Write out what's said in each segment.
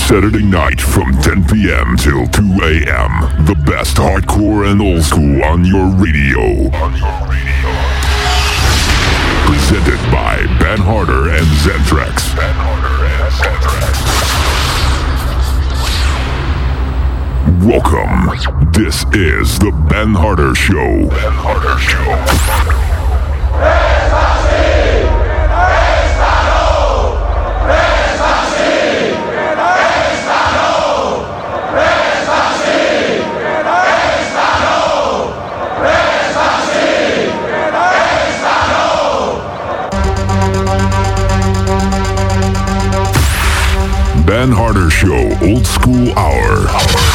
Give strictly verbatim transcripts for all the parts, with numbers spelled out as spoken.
Saturday night from ten p.m. till two a.m. The best hardcore and old school on your radio. On your radio. Presented by Ben Harder and Zentrax. Ben Harder and Zentrax. Welcome. This is the Ben Harder Show. Ben Harder Show. Ben Harder Show Old School Hour.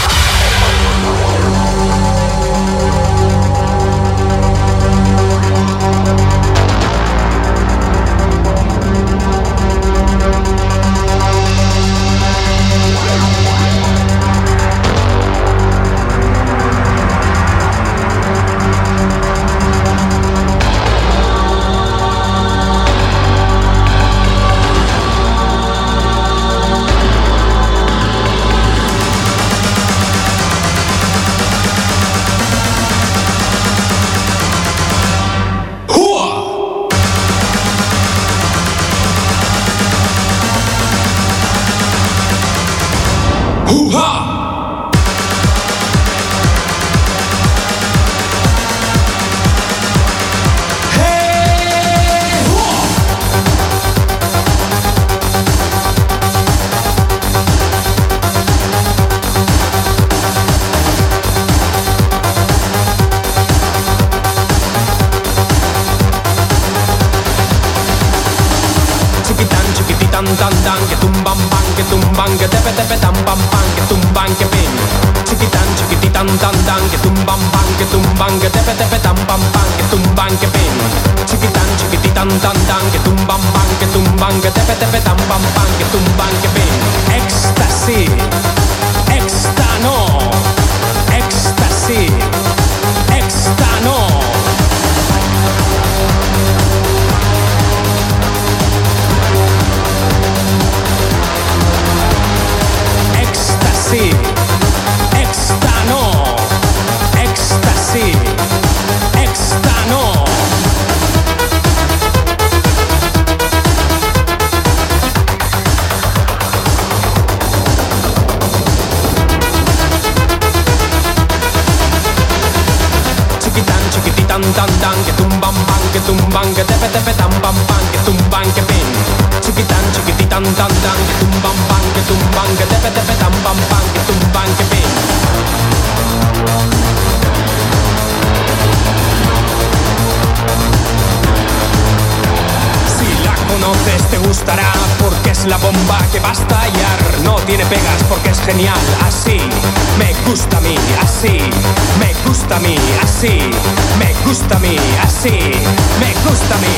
Genial, así, me gusta a mí, así, me gusta a mí, así, me gusta a mí, así, me gusta a mí.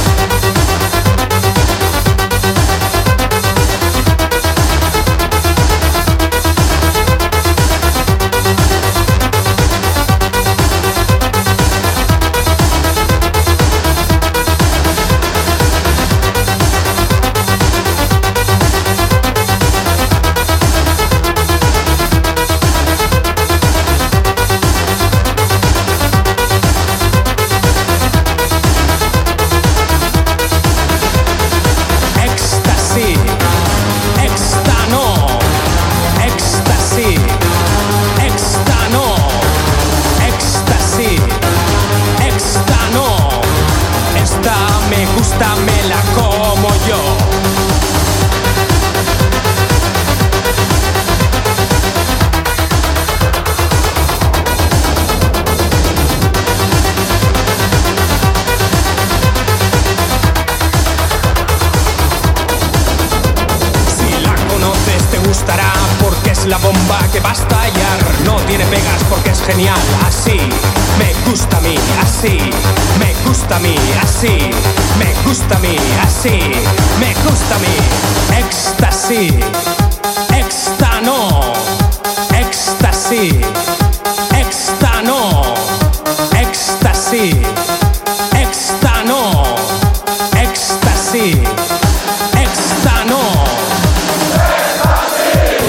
La bomba que va a estallar no tiene pegas porque es genial, así me gusta a mí, así me gusta a mí, así me gusta a mí, así me gusta a mí. Éxtasis, éxtano, éxtasis, éxtano, éxtasis, éxtano, éxtasis, éxtano.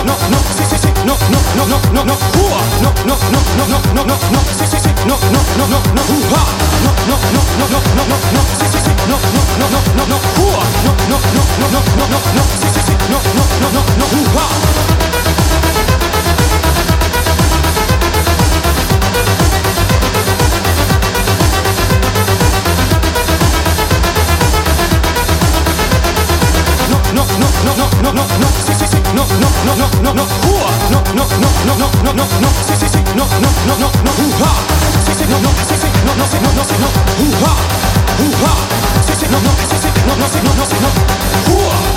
no, no, sì, sì, sì, no, no, no, no, no, no, uh, no, no, no, no, no, no, no, no, sì, sì, sì, no, no, no, no, no, uh, no, no, no, no, no, no, no, no, sì, sì, sì, no, no, no, no, no, no, uh, no, no, no, no, no, no, no, no, sì, sì, sì, no, no, no, no, no, uh. No, no, no, no, no, no, no, sì, sì, sì, no, no, no, no, no, no, uh, no, no, no, no, no, no, no, no, sì, sì, sì, no, no, no, no, no, uh, sì, sì, no, no, sì, sì, no, no, sì, no, no, sì, no, uh, uh, sì, sì, no, no, sì, sì, no, no, sì, no, no, sì, no, uh.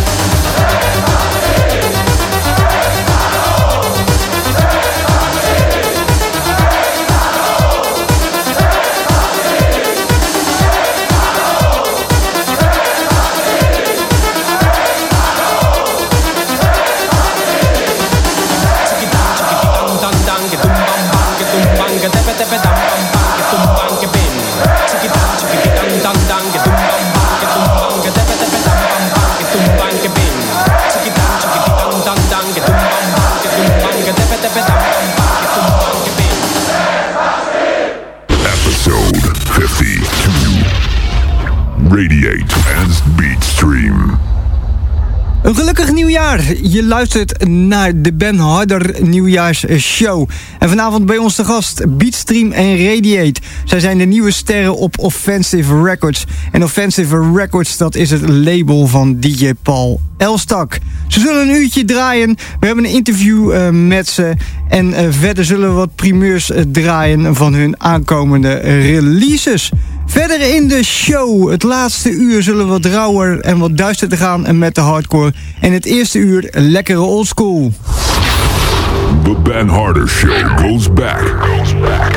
Episode fifty-two. Radiate and Beatstream. Een gelukkig nieuwjaar. Je luistert naar de Ben Harder nieuwjaarsshow. En vanavond bij ons te gast Beatstream en Radiate. Zij zijn de nieuwe sterren op Offensive Records. En Offensive Records, dat is het label van D J Paul Elstak. Ze zullen een uurtje draaien. We hebben een interview uh, met ze. En uh, verder zullen we wat primeurs uh, draaien van hun aankomende releases. Verder in de show, het laatste uur, zullen we wat rauwer en wat duisterder gaan met de hardcore. En het eerste uur, lekkere oldschool. The Ben Harder Show goes back. Goes back.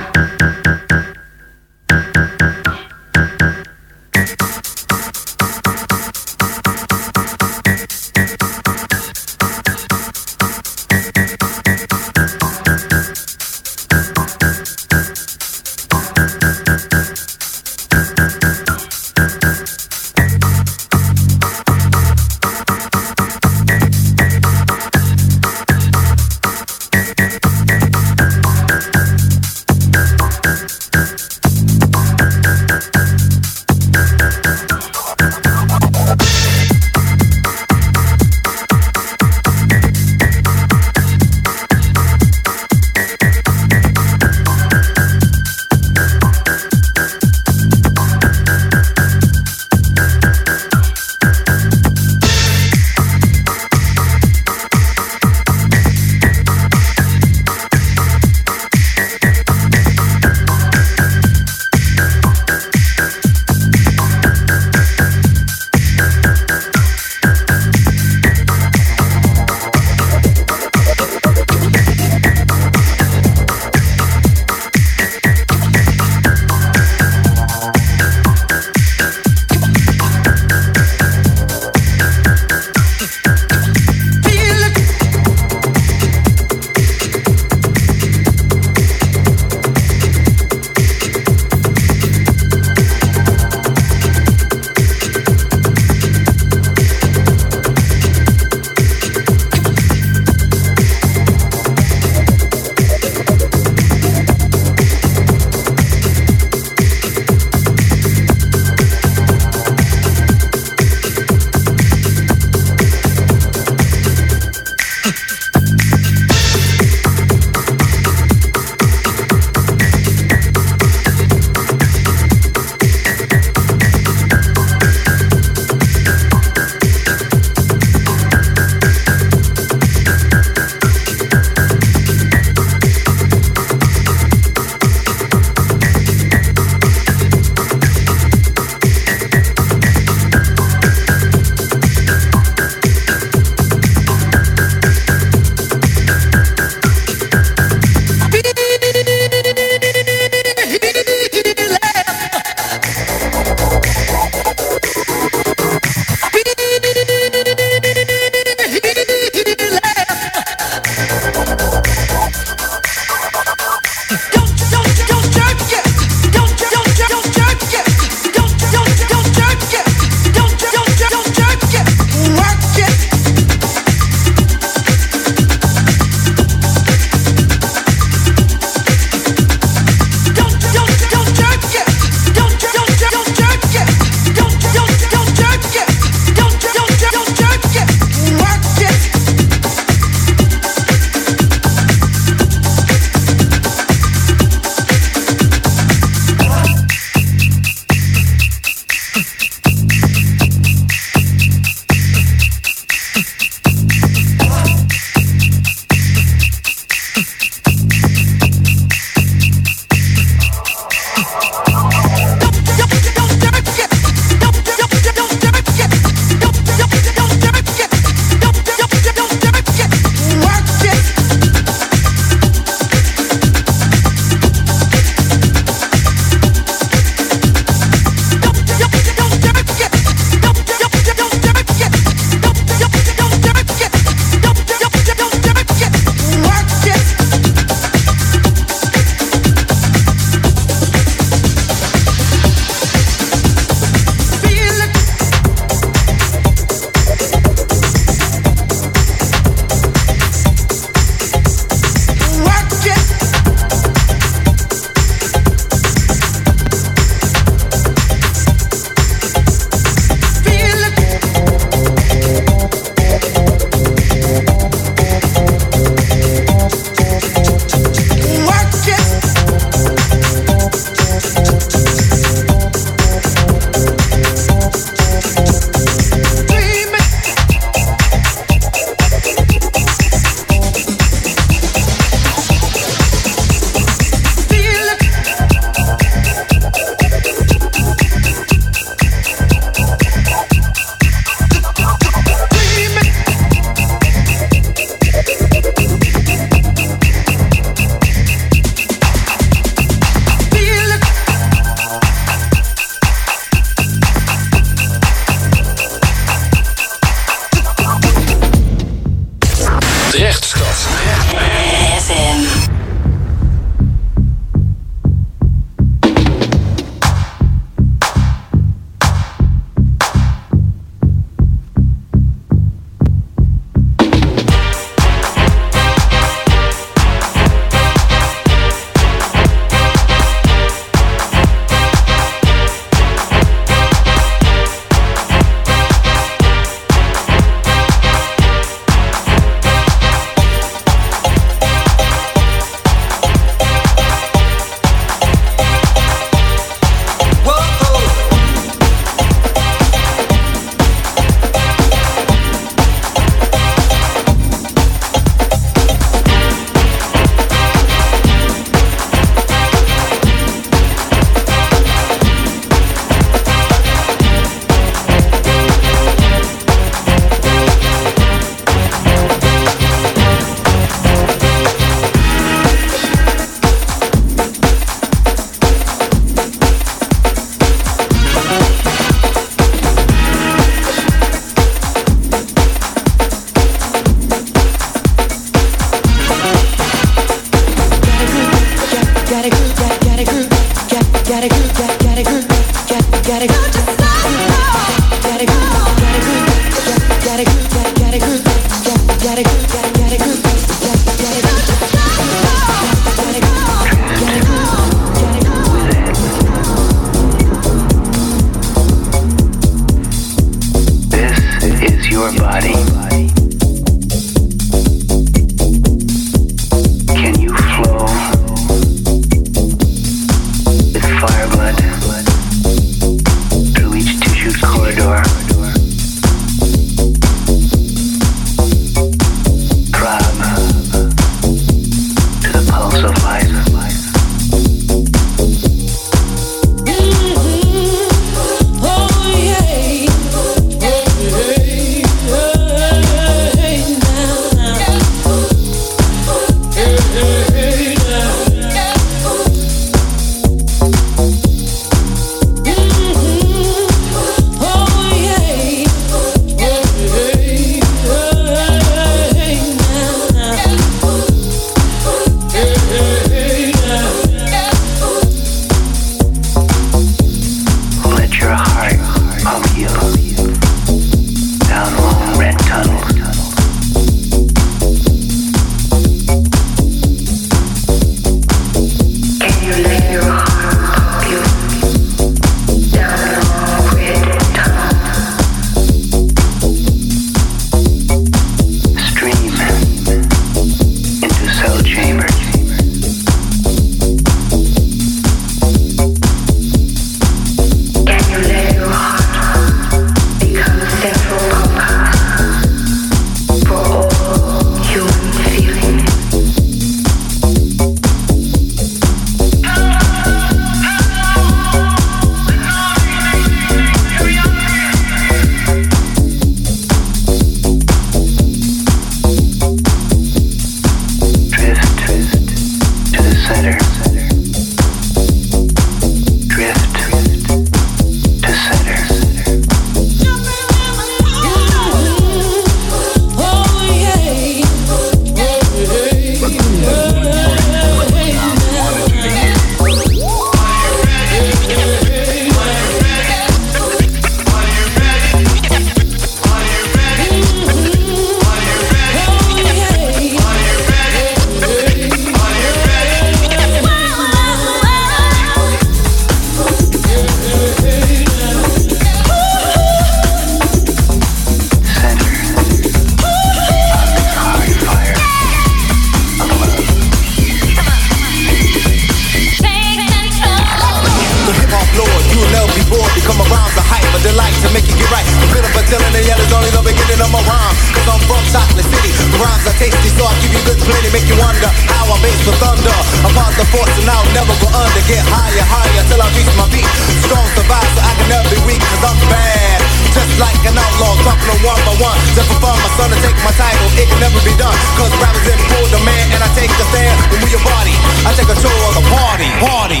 will never be done. Cause rappers in full demand, and I take the stand and move your body. I take control of the party, party.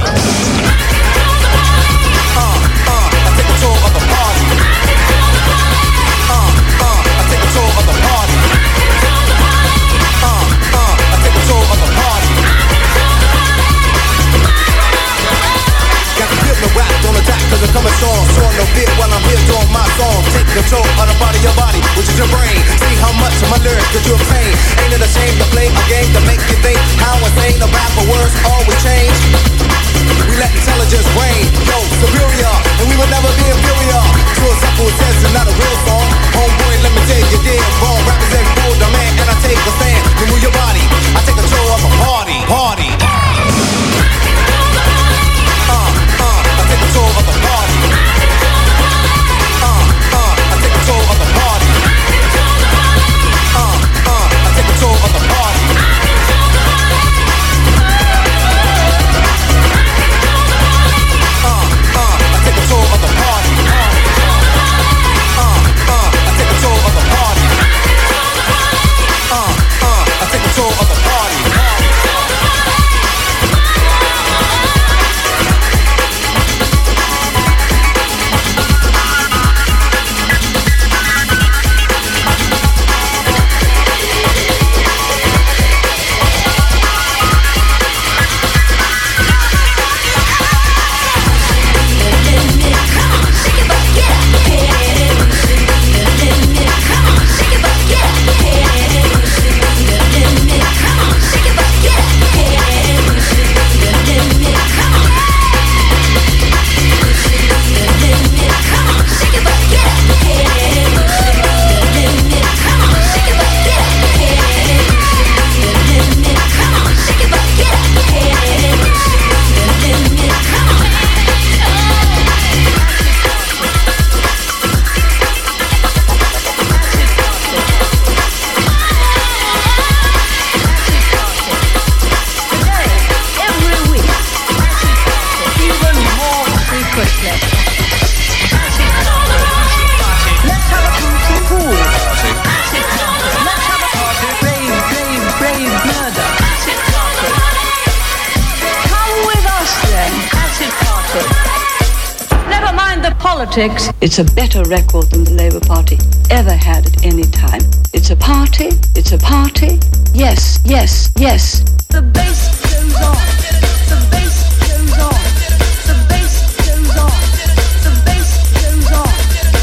Uh, uh, I take control of the party. Uh, uh, I take control of the party. Uh, uh, I take control of the party. Got the rhythm of rap, don't attack cause I'm coming strong. Strong no fear while I'm here doing my song. Take control of the body, your body, which is your brain. See how much of my lyrics that you obtain. Ain't it a shame to play a game to make you think how insane the rapper words always change? We let intelligence reign, yo, superior, and we will never be inferior. To a simple sense, it's not a real song. Homeboy, let me tell you, dead wrong. Rappers in full demand, and I take a stand. You move your body, I take control of the party, party. Uh, uh, I take control of the party. Uh, uh, I take control of the party. Uh, uh, I take control of the party. Uh, uh, I take control of the party. Uh, uh, I take control of the party. Uh, uh, I take control of the party. It's a better record than the Labour Party ever had at any time. It's a party, it's a party. Yes, yes, yes. The bass goes on, the bass goes on, the bass goes on, the bass goes on.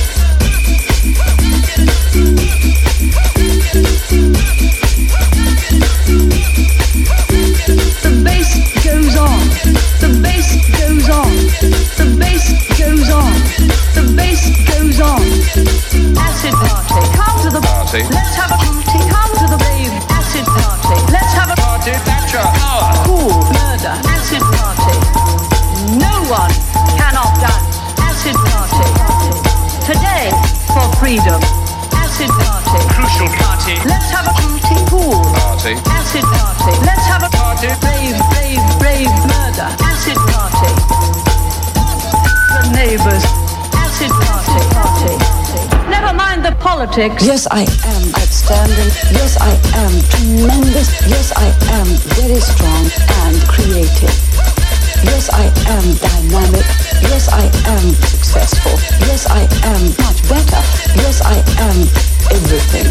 The bass goes on, the bass goes on, the bass goes on. The bass goes on. Acid party, come to the party. Let's have a party, come to the rave. Acid party, let's have a party. Thatcher, hour. Cool, murder. Acid party. No one cannot dance. Acid party. Today for freedom. Acid party. Crucial party. Let's have a party. Cool. Party. Acid party. Let's have a party. Rave, rave, rave, murder. Acid party. The neighbors. Acid party, party. Never mind the politics. Yes, I am outstanding. Yes, I am tremendous. Yes, I am very strong and creative. Yes, I am dynamic. Yes, I am successful. Yes, I am much better. Yes, I am everything.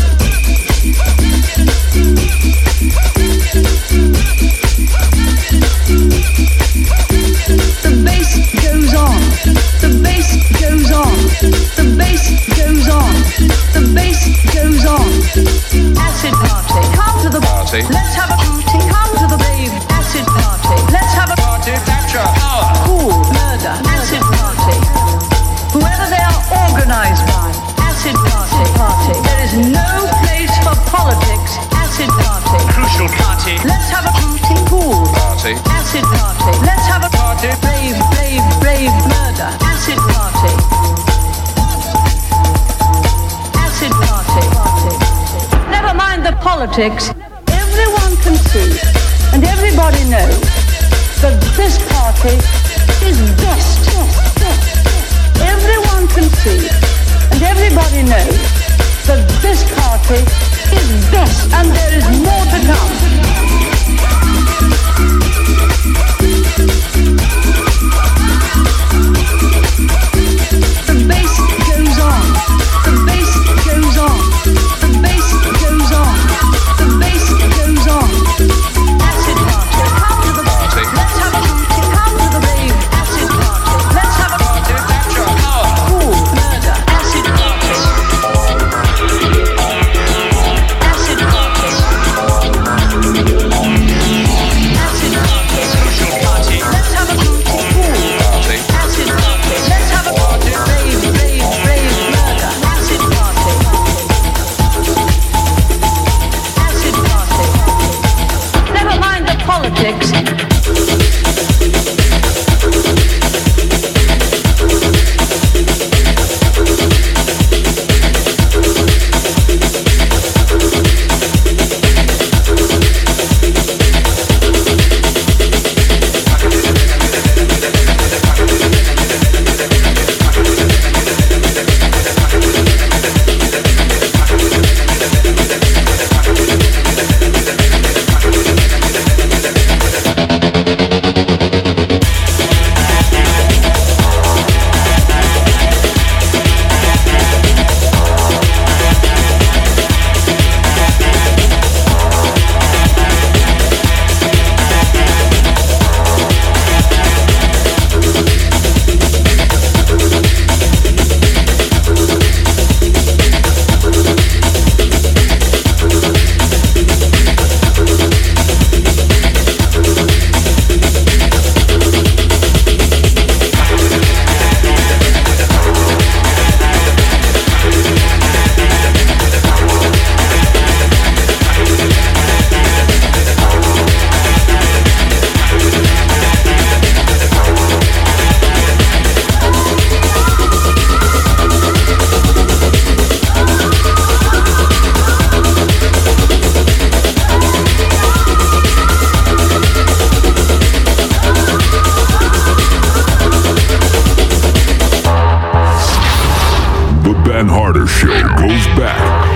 The bass goes on. The bass goes on. The bass goes on. The bass goes on. Acid party. Come to the party. Let's have a party. Come to the rave. Acid party. Let's have a Party. Thatcher. Hour. Cool. Murder. Acid party. Whoever they are organized by. Acid party. Party. There is no place for politics. Acid party. Crucial party. Let's have a party. Cool. Party. Acid party. Let's have a Party. Brave, brave, brave murder. Acid party. Acid party. Never mind the politics. Everyone can see, and everybody knows, that this party is best. Everyone can see, and everybody knows, that this party is best, and there is more to come. The bass goes on, the bass goes on, the bass goes on, the bass goes on. Acid party, come to the party. Let's have a party, come to the rave. Acid party, let's have a party. Electro, power, cool, murder. Acid party, acid party, acid party, social party. Let's have a party, cool, party. Acid party, let's have a party. Rave, rave, rave, murder. Acid party, acid party. Never mind the politics. Ben Harder Show goes back.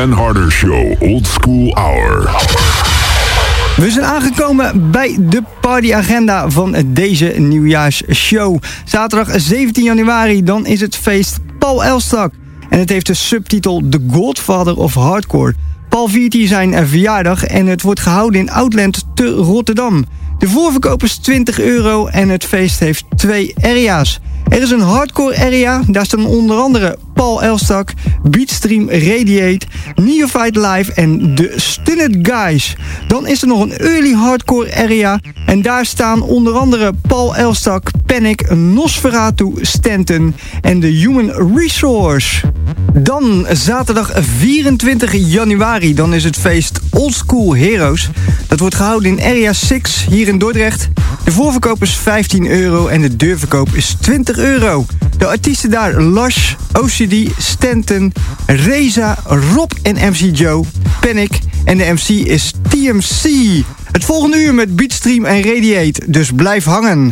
Ben Harder Show Old School Hour. We zijn aangekomen bij de partyagenda van deze nieuwjaarsshow. Zaterdag zeventien januari, dan is het feest Paul Elstak. En het heeft de subtitel The Godfather of Hardcore. Paul viert hier zijn verjaardag en het wordt gehouden in Outland te Rotterdam. De voorverkoop is twintig euro en het feest heeft twee area's. Er is een hardcore area, daar staan onder andere Paul Elstak, Beatstream Radiate, Neophyte Live en de Stunned Guys. Dan is er nog een early hardcore area en daar staan onder andere Paul Elstak, Panic, Nosferatu, Stanton en de Human Resource. Dan zaterdag vierentwintig januari, dan is het feest Old School Heroes. Dat wordt gehouden in Area zes hier in Dordrecht. De voorverkoop is vijftien euro en de deurverkoop is twintig euro. De artiesten daar Lush, O C D, Stanton, Reza, Rob en M C Joe, Panic en de M C is T M C. Het volgende uur met Beatstream en Radiate, dus blijf hangen.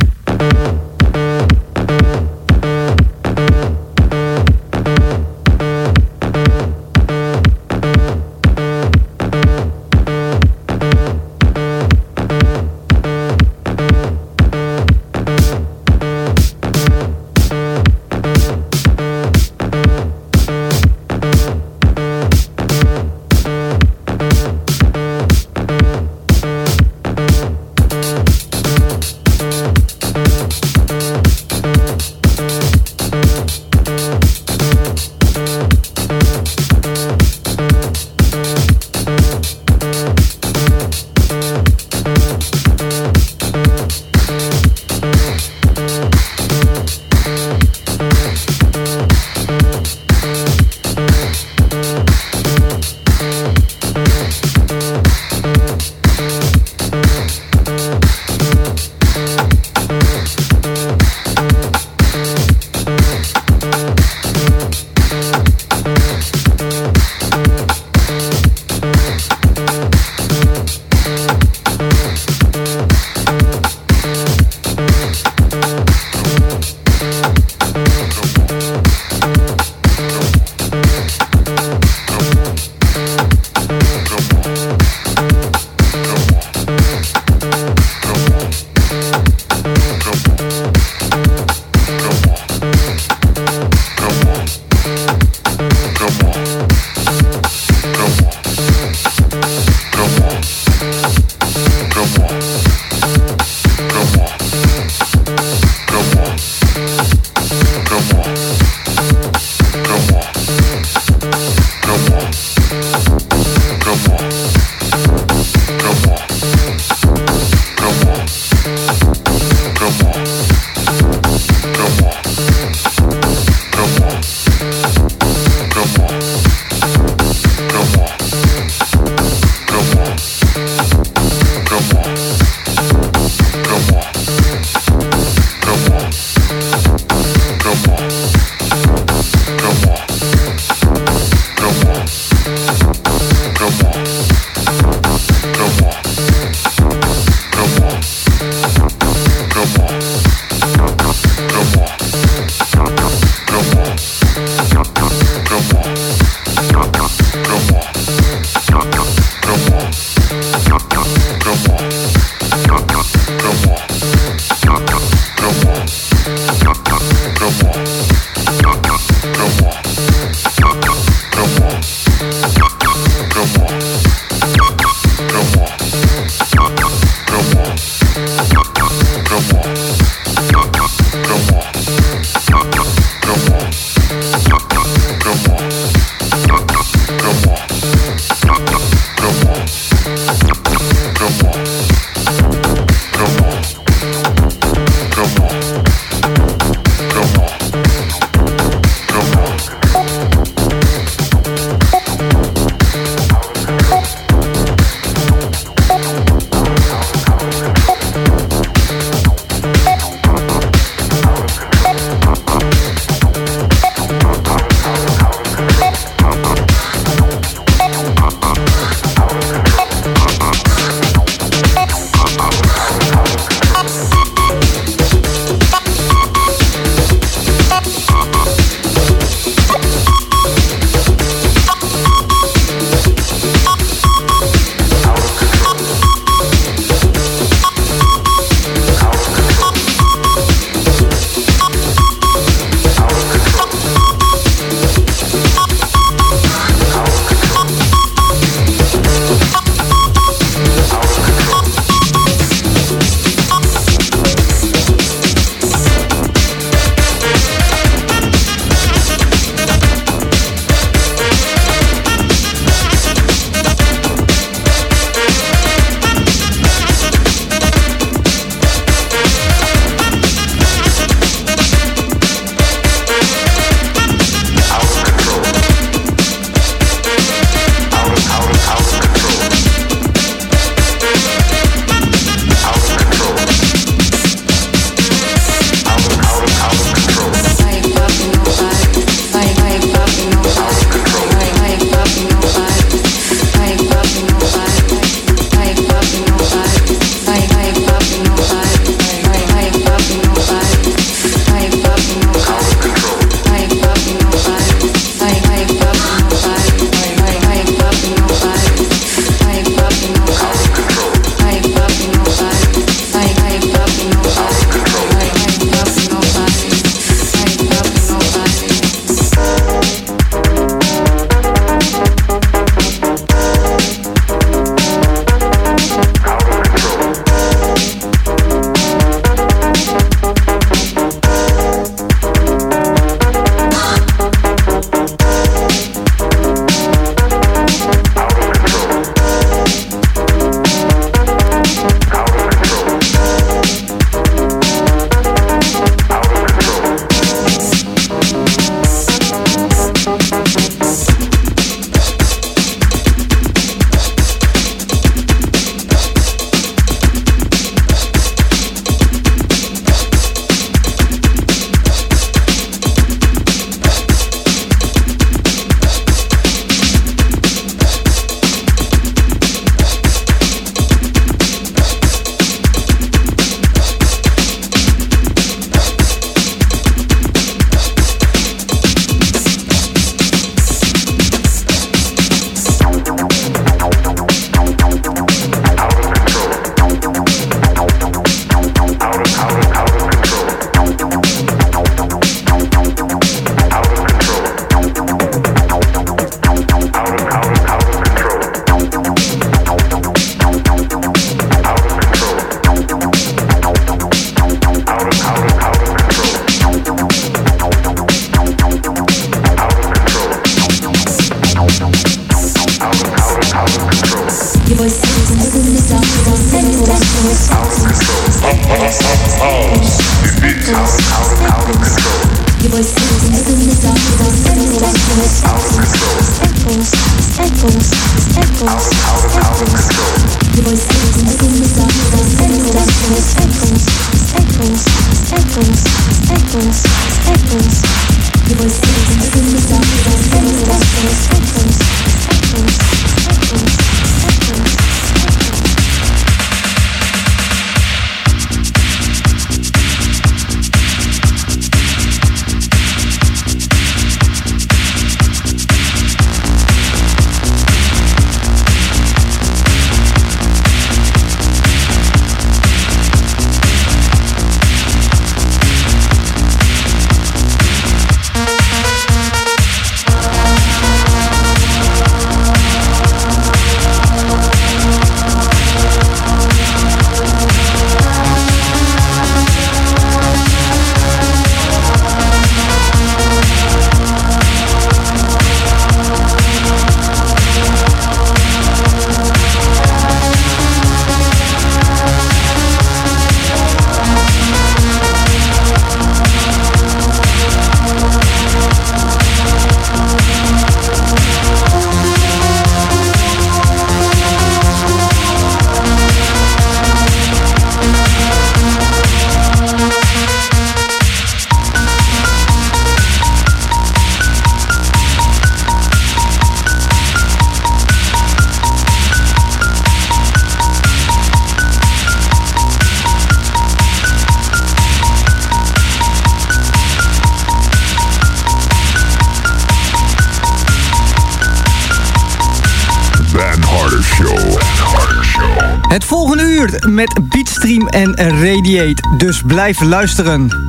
Het volgende uur met Beatstream en Radiate, dus blijf luisteren.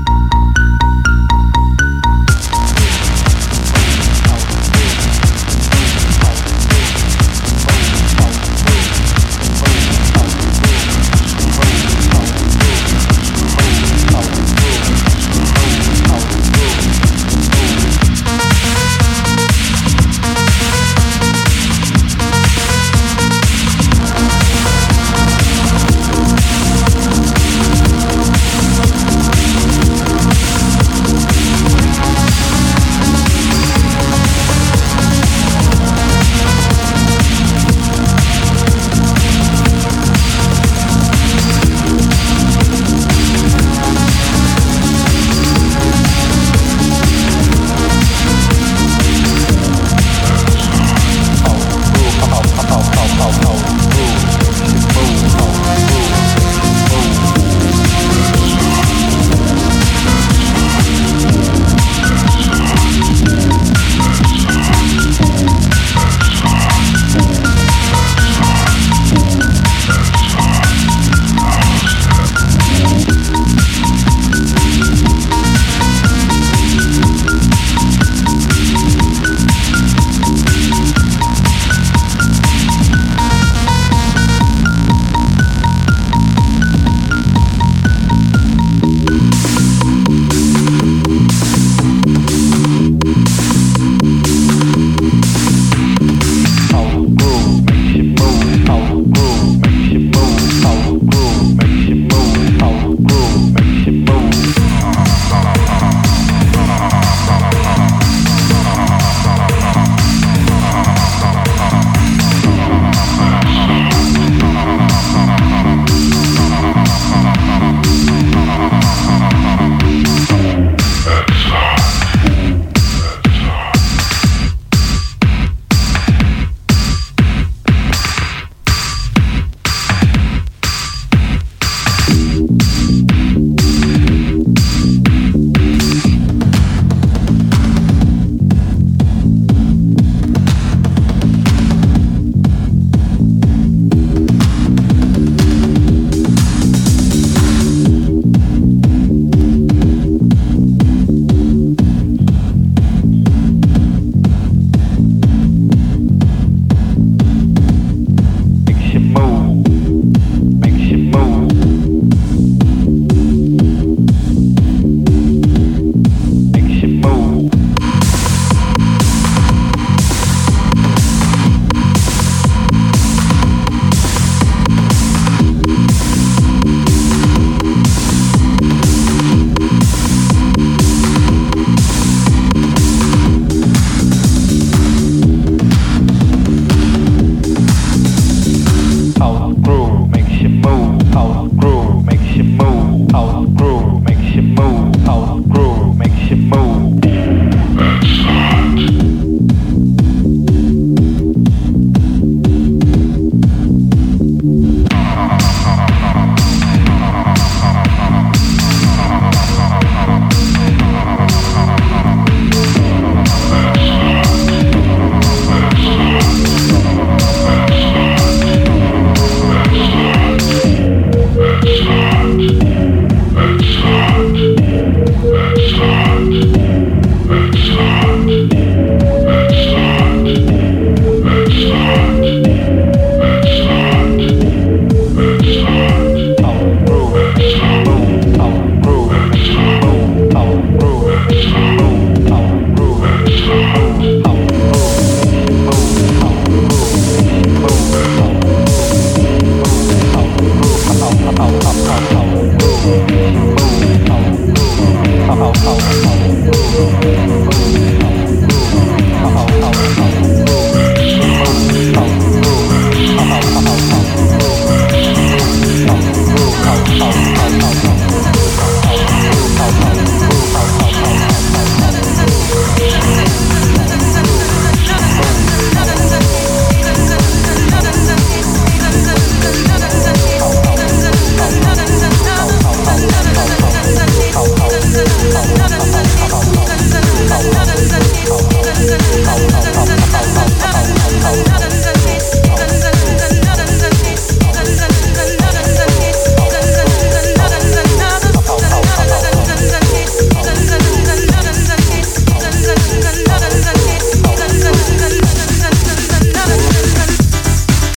How, how, how, how, how, how, how, how.